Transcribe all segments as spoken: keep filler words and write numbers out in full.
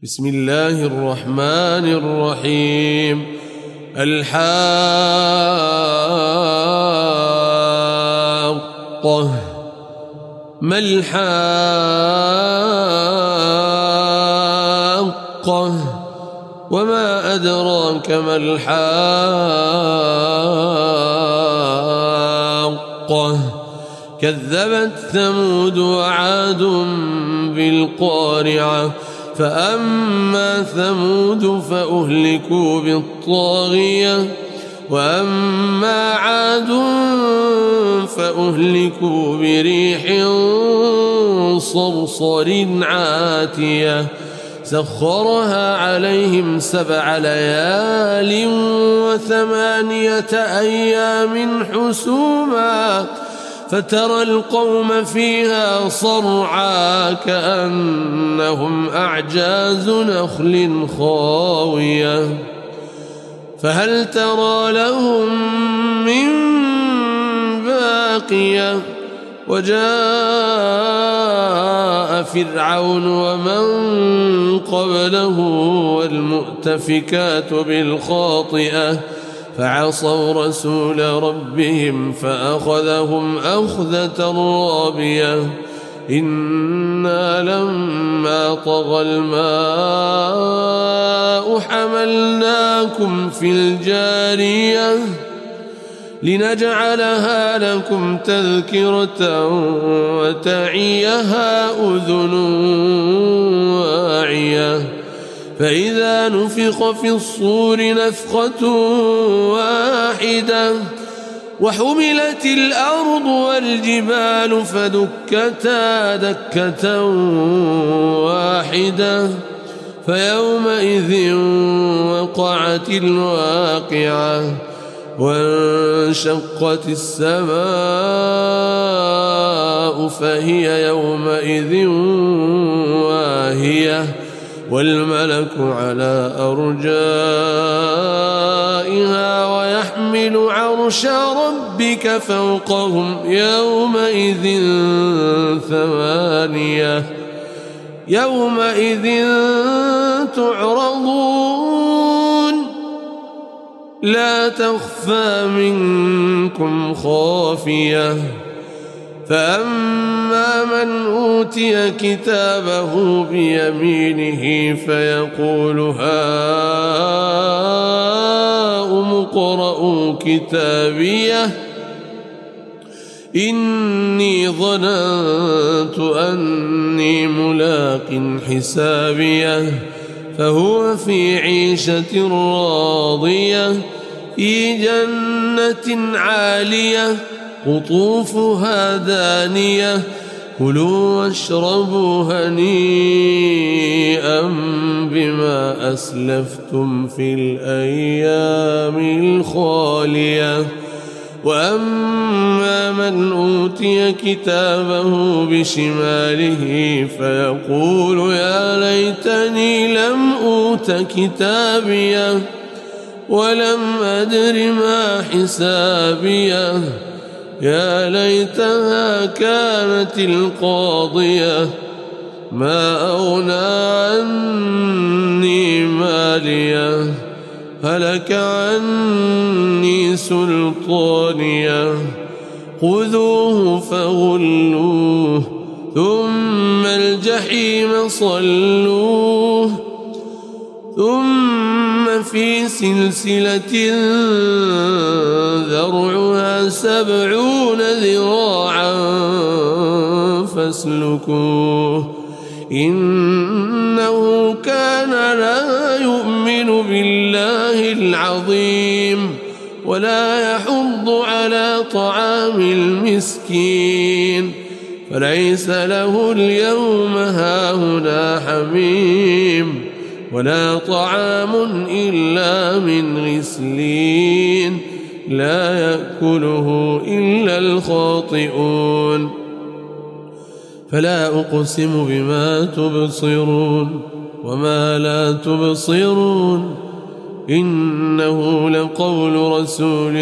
بسم الله الرحمن الرحيم. الحاقة ما الحاقة وما أدراك ما الحاقة كذبت ثمود وعاد بالقارعة فأما ثمود فأهلكوا بالطاغية وأما عاد فأهلكوا بريح صرصر عاتية سخرها عليهم سبع ليال وثمانية أيام حسوما فترى القوم فيها صرعى كأنهم أعجاز نخل خاوية فهل ترى لهم من باقية وجاء فرعون ومن قبله والمؤتفكات بالخاطئة فعصوا رسول ربهم فأخذهم أخذة رابية إنا لما طغى الماء حملناكم في الجارية لنجعلها لكم تذكرة وتعيها أذن واعية فإذا نفخ في الصور نفخة واحدة وحملت الأرض والجبال فدكتا دكة واحدة فيومئذ وقعت الواقعة وانشقت السماء فهي يومئذ واهية والملك على أرجائها ويحمل عرش ربك فوقهم يومئذ ثمانية يومئذ تعرضون لا تخفى منكم خافية فأما من أوتي كتابه بيمينه فيقول هاؤم اقرءوا كتابيه إني ظننت أني ملاق حسابيه فهو في عيشة راضية في جنة عالية قطوفها دانية كلوا واشربوا هنيئا بما أسلفتم في الأيام الخالية وأما من أوتي كتابه بشماله فيقول يا ليتني لم أوت كتابيه ولم أدر ما حسابيه يا ليتها كانت القاضية ما أغنى عني ماليه هلك عني سلطانيه خذوه فغلوه ثم الجحيم صلوه ثم في سلسلة ذرعها سبعون ذراعا فاسلكوه إنه كان لا يؤمن بالله العظيم ولا يحض على طعام المسكين فليس له اليوم هاهنا حميم ولا طعام إلا من غسلين لا يأكله إلا الخاطئون فلا أقسم بما تبصرون وما لا تبصرون إنه لقول رسول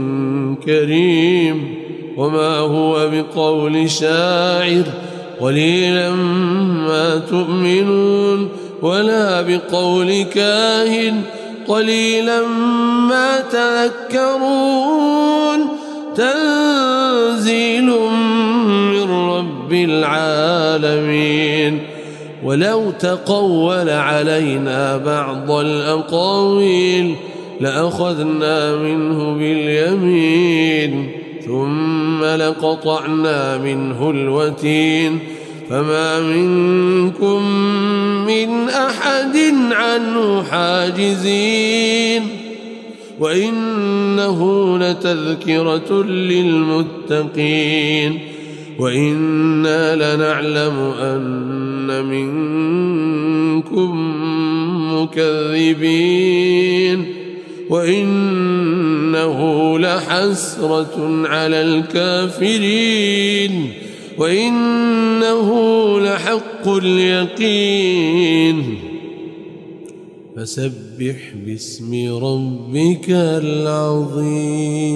كريم وما هو بقول شاعر قليلا ما تؤمنون ولا بقول كاهن قليلا ما تذكرون تنزيل من رب العالمين ولو تقول علينا بعض الأقاويل لأخذنا منه باليمين ثم لقطعنا منه الوتين فما منكم من أحد عنه حاجزين وإنه لتذكرة للمتقين وإنا لنعلم أن منكم مكذبين وإنه لحسرة على الكافرين وإنه لحق اليقين فسبح باسم ربك العظيم.